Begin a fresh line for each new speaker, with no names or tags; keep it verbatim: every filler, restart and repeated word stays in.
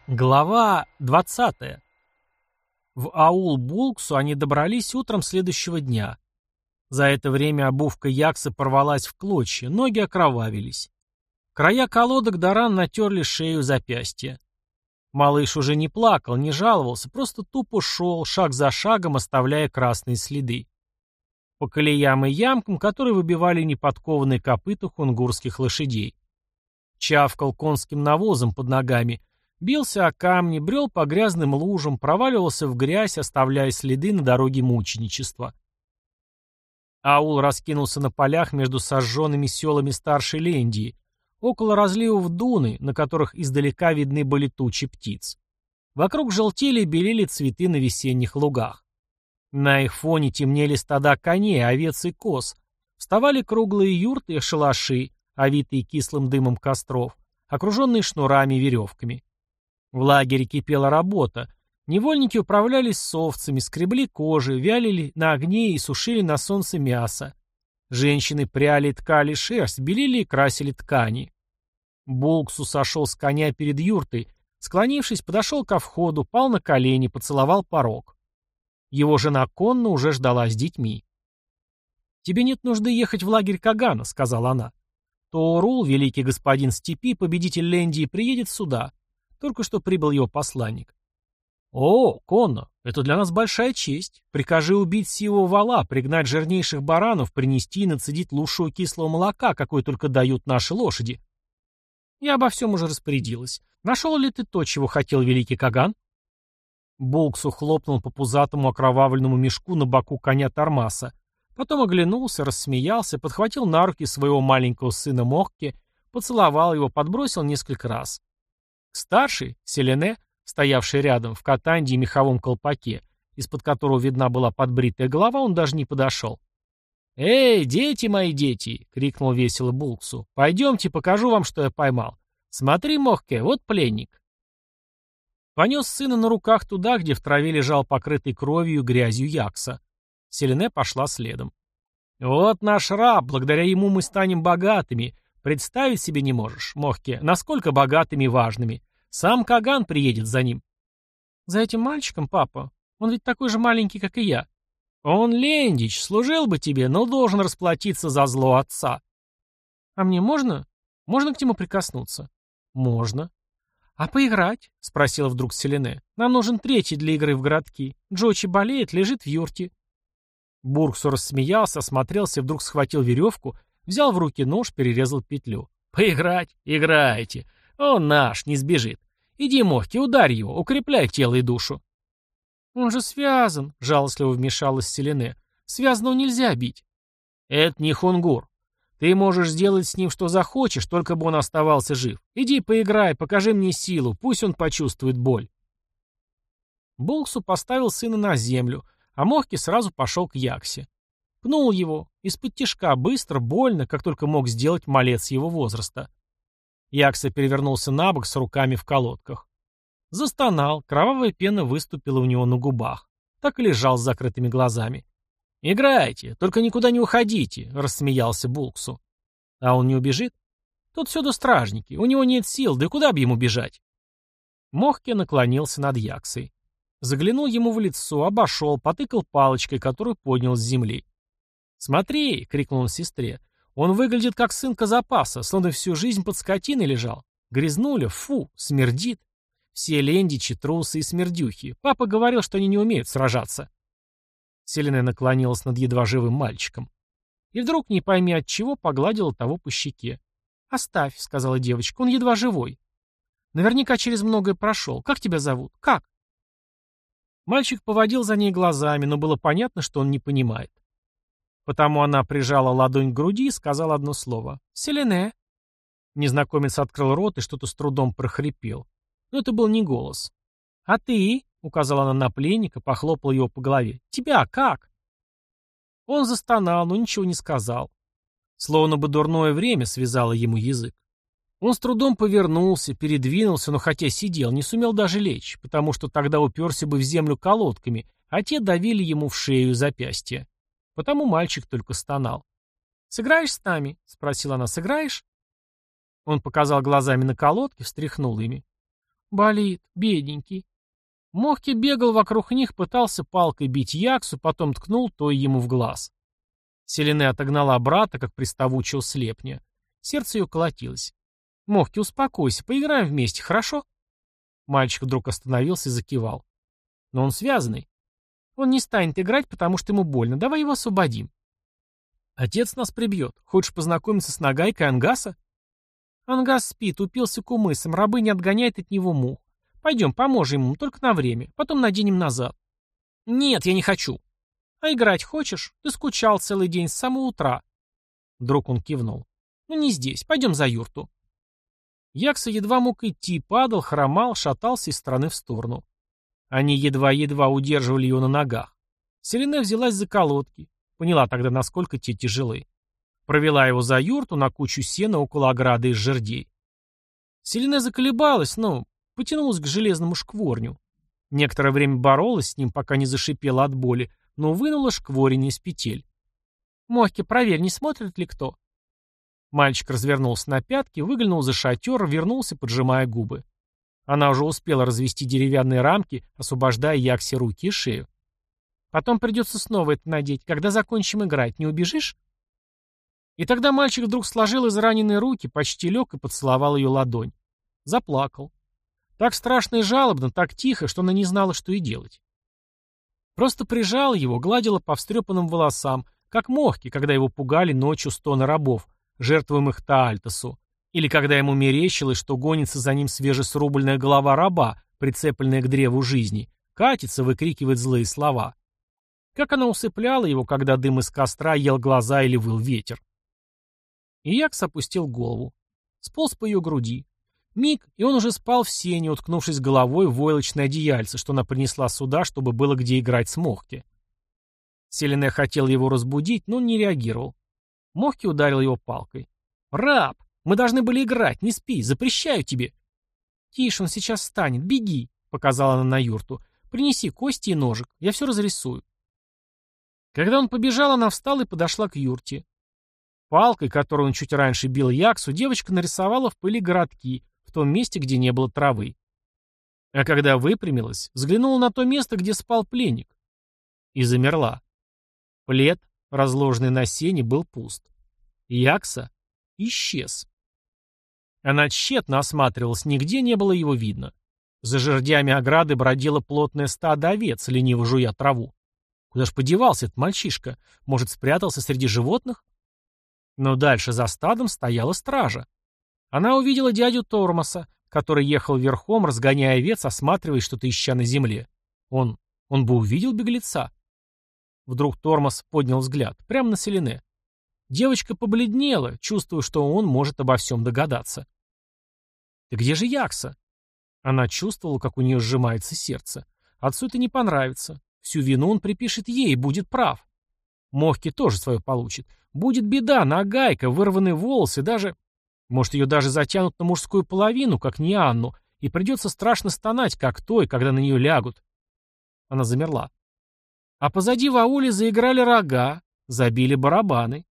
Глава двадцатая. В аул Булксу они добрались утром следующего дня. За это время обувка Яксы порвалась в клочья, ноги окровавились. Края колодок до ран натерли шею, запястья. Малыш уже не плакал, не жаловался, просто тупо шел, шаг за шагом, оставляя красные следы. По колеям и ямкам, которые выбивали неподкованные копыта хунгурских лошадей. Чавкал конским навозом под ногами, бился о камни, брел по грязным лужам, проваливался в грязь, оставляя следы на дороге мученичества. Аул раскинулся на полях между сожженными селами старшей Лендии, около разливов Дуны, на которых издалека видны были тучи птиц. Вокруг желтели и белели цветы на весенних лугах. На их фоне темнели стада коней, овец и коз. Вставали круглые юрты и шалаши, овитые кислым дымом костров, окруженные шнурами и веревками. В лагере кипела работа. Невольники управлялись с овцами, скребли кожи, вялили на огне и сушили на солнце мясо. Женщины пряли и ткали шерсть, белили и красили ткани. Булксу сошел с коня перед юртой, склонившись, подошел ко входу, пал на колени, поцеловал порог. Его жена Конна уже ждала с детьми. «Тебе нет нужды ехать в лагерь Кагана», — сказала она. «Тоорул, великий господин степи, победитель Лендии, приедет сюда. Только что прибыл его посланник». «О, Конна, это для нас большая честь. Прикажи убить сивого вала, пригнать жирнейших баранов, принести и нацедить лучшего кислого молока, какое только дают наши лошади». «Я обо всем уже распорядилась. Нашел ли ты то, чего хотел великий Каган?» Булксу хлопнул по пузатому окровавленному мешку на боку коня Тормаса, потом оглянулся, рассмеялся, подхватил на руки своего маленького сына Мохке, поцеловал его, подбросил несколько раз. Старший, Селене, стоявший рядом, в катанде и меховом колпаке, из-под которого видна была подбритая голова, он даже не подошел. «Эй, дети мои, дети!» — крикнул весело Булксу. «Пойдемте, покажу вам, что я поймал. Смотри, Мохке, вот пленник». Понес сына на руках туда, где в траве лежал покрытый кровью и грязью Якса. Селене пошла следом. «Вот наш раб, благодаря ему мы станем богатыми. Представить себе не можешь, Мохке, насколько богатыми и важными. Сам Каган приедет за ним». «За этим мальчиком, папа? Он ведь такой же маленький, как и я». «Он Лендич, служил бы тебе, но должен расплатиться за зло отца». «А мне можно? Можно к нему прикоснуться?» «Можно». «А поиграть?» — спросила вдруг Селене. «Нам нужен третий для игры в городки. Джочи болеет, лежит в юрте». Бурксу рассмеялся, осмотрелся, вдруг схватил веревку, взял в руки нож, перерезал петлю. «Поиграть? Играйте. Он наш, не сбежит. Иди, Мохки, ударь его, укрепляй тело и душу». «Он же связан», — жалостливо вмешалась Селене. «Связанного нельзя бить». «Это не хунгур. Ты можешь сделать с ним что захочешь, только бы он оставался жив. Иди поиграй, покажи мне силу, пусть он почувствует боль». Булксу поставил сына на землю, а Мохки сразу пошел к Яксе. Пнул его, из-под тишка, быстро, больно, как только мог сделать малец его возраста. Якса перевернулся на бок с руками в колодках. Застонал, кровавая пена выступила у него на губах. Так и лежал с закрытыми глазами. «Играйте, только никуда не уходите», — рассмеялся Булксу. «А он не убежит? Тут всюду стражники, у него нет сил, да куда бы ему бежать?» Мохке наклонился над Яксой. Заглянул ему в лицо, обошел, потыкал палочкой, которую поднял с земли. «Смотри!» — крикнул он сестре. «Он выглядит как сын Казапаса, словно всю жизнь под скотиной лежал. Грязнуля, фу, смердит. Все лендичи, трусы и смердюхи. Папа говорил, что они не умеют сражаться». Селене наклонилась над едва живым мальчиком. И вдруг, не пойми от чего, погладила того по щеке. «Оставь», — сказала девочка, — «он едва живой. Наверняка через многое прошел. Как тебя зовут? Как?» Мальчик поводил за ней глазами, но было понятно, что он не понимает. Потому она прижала ладонь к груди и сказала одно слово. «Селене». Незнакомец открыл рот и что-то с трудом прохрипел. Но это был не голос. «А ты?» — указала она на пленника, похлопала его по голове. «Тебя как?» Он застонал, но ничего не сказал. Словно бы дурное время связало ему язык. Он с трудом повернулся, передвинулся, но хотя сидел, не сумел даже лечь, потому что тогда уперся бы в землю колодками, а те давили ему в шею и запястье. Потому мальчик только стонал. «Сыграешь с нами?» — спросила она. «Сыграешь?» Он показал глазами на колодки, встряхнул ими. Болит, бедненький. Мохки бегал вокруг них, пытался палкой бить Яксу, потом ткнул той ему в глаз. Селене отогнала брата, как приставучего слепня. Сердце ее колотилось. «Мохки, успокойся, поиграем вместе, хорошо?» Мальчик вдруг остановился и закивал. «Но он связанный. Он не станет играть, потому что ему больно. Давай его освободим». «Отец нас прибьет. Хочешь познакомиться с Нагайкой Ангаса?» «Ангас спит, упился кумысом, рабы не отгоняет от него мух. Пойдем, поможем ему, только на время. Потом наденем назад». «Нет, я не хочу». «А играть хочешь? Ты скучал целый день с самого утра». Вдруг он кивнул. «Ну не здесь, пойдем за юрту». Якса едва мог идти, падал, хромал, шатался из стороны в сторону. Они едва-едва удерживали его на ногах. Селене взялась за колодки. Поняла тогда, насколько те тяжелы. Провела его за юрту на кучу сена около ограды из жердей. Селене заколебалась, но потянулась к железному шкворню. Некоторое время боролась с ним, пока не зашипела от боли, но вынула шкворень из петель. «Мохки, проверь, не смотрит ли кто?» Мальчик развернулся на пятки, выглянул за шатер, вернулся, поджимая губы. Она уже успела развести деревянные рамки, освобождая Яксе руки и шею. «Потом придется снова это надеть. Когда закончим играть, не убежишь?» И тогда мальчик вдруг сложил израненные руки, почти лег и поцеловал ее ладонь. Заплакал. Так страшно и жалобно, так тихо, что она не знала, что и делать. Просто прижала его, гладила по встрепанным волосам, как Мохки, когда его пугали ночью стоны рабов, жертвуемых Таальтосу, или когда ему мерещилось, что гонится за ним свежесрубленная голова раба, прицепленная к древу жизни, катится, выкрикивает злые слова. Как она усыпляла его, когда дым из костра ел глаза или выл ветер. И Якс опустил голову. Сполз по ее груди. Миг, и он уже спал в сене, уткнувшись головой в войлочное одеяльце, что она принесла сюда, чтобы было где играть с Мохки. Селене хотел его разбудить, но он не реагировал. Мохки ударил его палкой. «Раб! Мы должны были играть, не спи, запрещаю тебе!» «Тише, он сейчас встанет, беги!» — показала она на юрту. «Принеси кости и ножик, я все разрисую». Когда он побежал, она встала и подошла к юрте. Палкой, которой он чуть раньше бил Яксу, девочка нарисовала в пыли городки, в том месте, где не было травы. А когда выпрямилась, взглянула на то место, где спал пленник. И замерла. Плед, разложенный на сене, был пуст. Якса исчез. Она тщетно осматривалась, нигде не было его видно. За жердями ограды бродило плотное стадо овец, лениво жуя траву. Куда ж подевался этот мальчишка? Может, спрятался среди животных? Но дальше за стадом стояла стража. Она увидела дядю Тормоса, который ехал верхом, разгоняя овец, осматривая что-то ища на земле. Он... он бы увидел беглеца. Вдруг Тормос поднял взгляд, прямо на Селене. Девочка побледнела, чувствуя, что он может обо всем догадаться. «Ты где же Якса?» Она чувствовала, как у нее сжимается сердце. Отцу это не понравится. Всю вину он припишет ей, будет прав. Мохки тоже свое получит. Будет беда, нагайка, вырванные волосы, даже... Может, ее даже затянут на мужскую половину, как не Анну, и придется страшно стонать, как той, когда на нее лягут. Она замерла. А позади в ауле заиграли рога, забили барабаны.